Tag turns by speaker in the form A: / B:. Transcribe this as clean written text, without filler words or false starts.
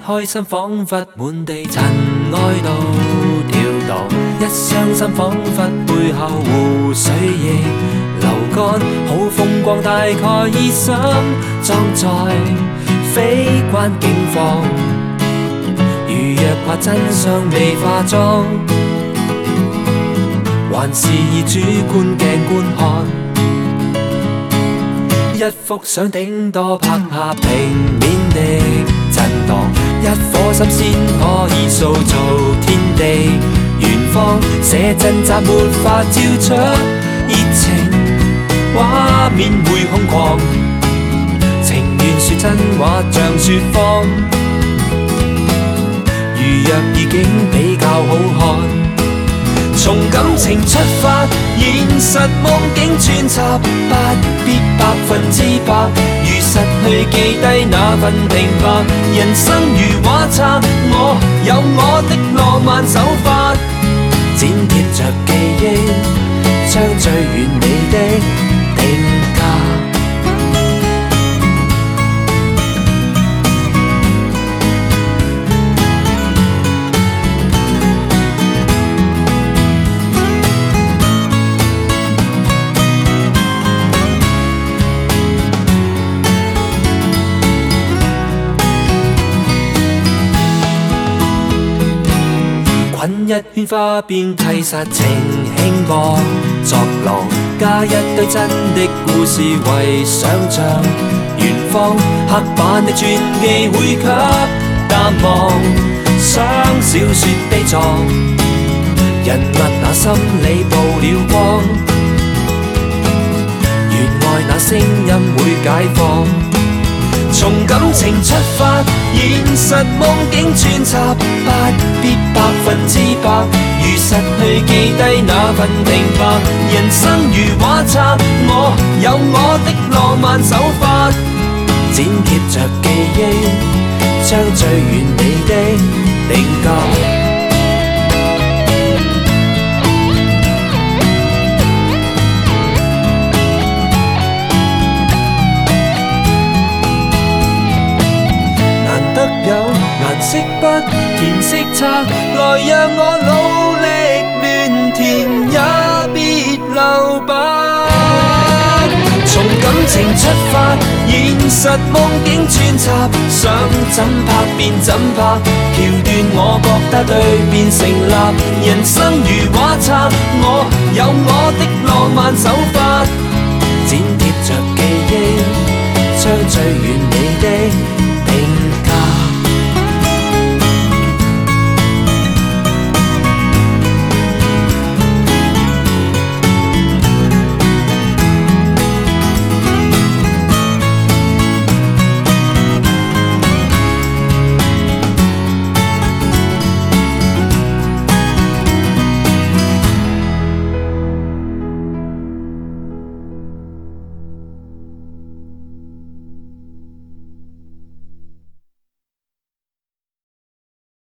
A: 開心彷彿滿地塵埃都跳蕩，一傷心彷彿背後湖水亦流乾，好風光大概已想裝在非關境況，如若怕真相未化妝，還是以主觀鏡觀看。一幅相頂多拍下平面的震盪，一顆心先可以塑造天地遠方，寫真集沒法照出熱情，畫面會空曠，情願說真話像說謊，如若意境比較好看，從感情出發，現實夢境穿插，不必100%，如實去記低那份平白。人生如畫冊，我有我的浪漫手法，剪貼着記憶，將最完美的定格。滾一圈花邊替殺情輕薄作浪，加一堆真的故事為想像，遠方刻板的傳記會給淡忘，想小說悲壯，人物那心理曝了光，原來那聲音會解放。從感情出發，現實夢境穿插，不必100%，如實去記低那份平白。人生如畫冊，我有我的浪漫手法，剪貼着記憶，將最完美的定格。顏色筆填色冊，來讓我努力亂填，也別留白。從感情出發，現實夢境穿插，想怎拍便怎拍，橋段我覺得對便成立。人生如畫冊，我有我的浪漫手法。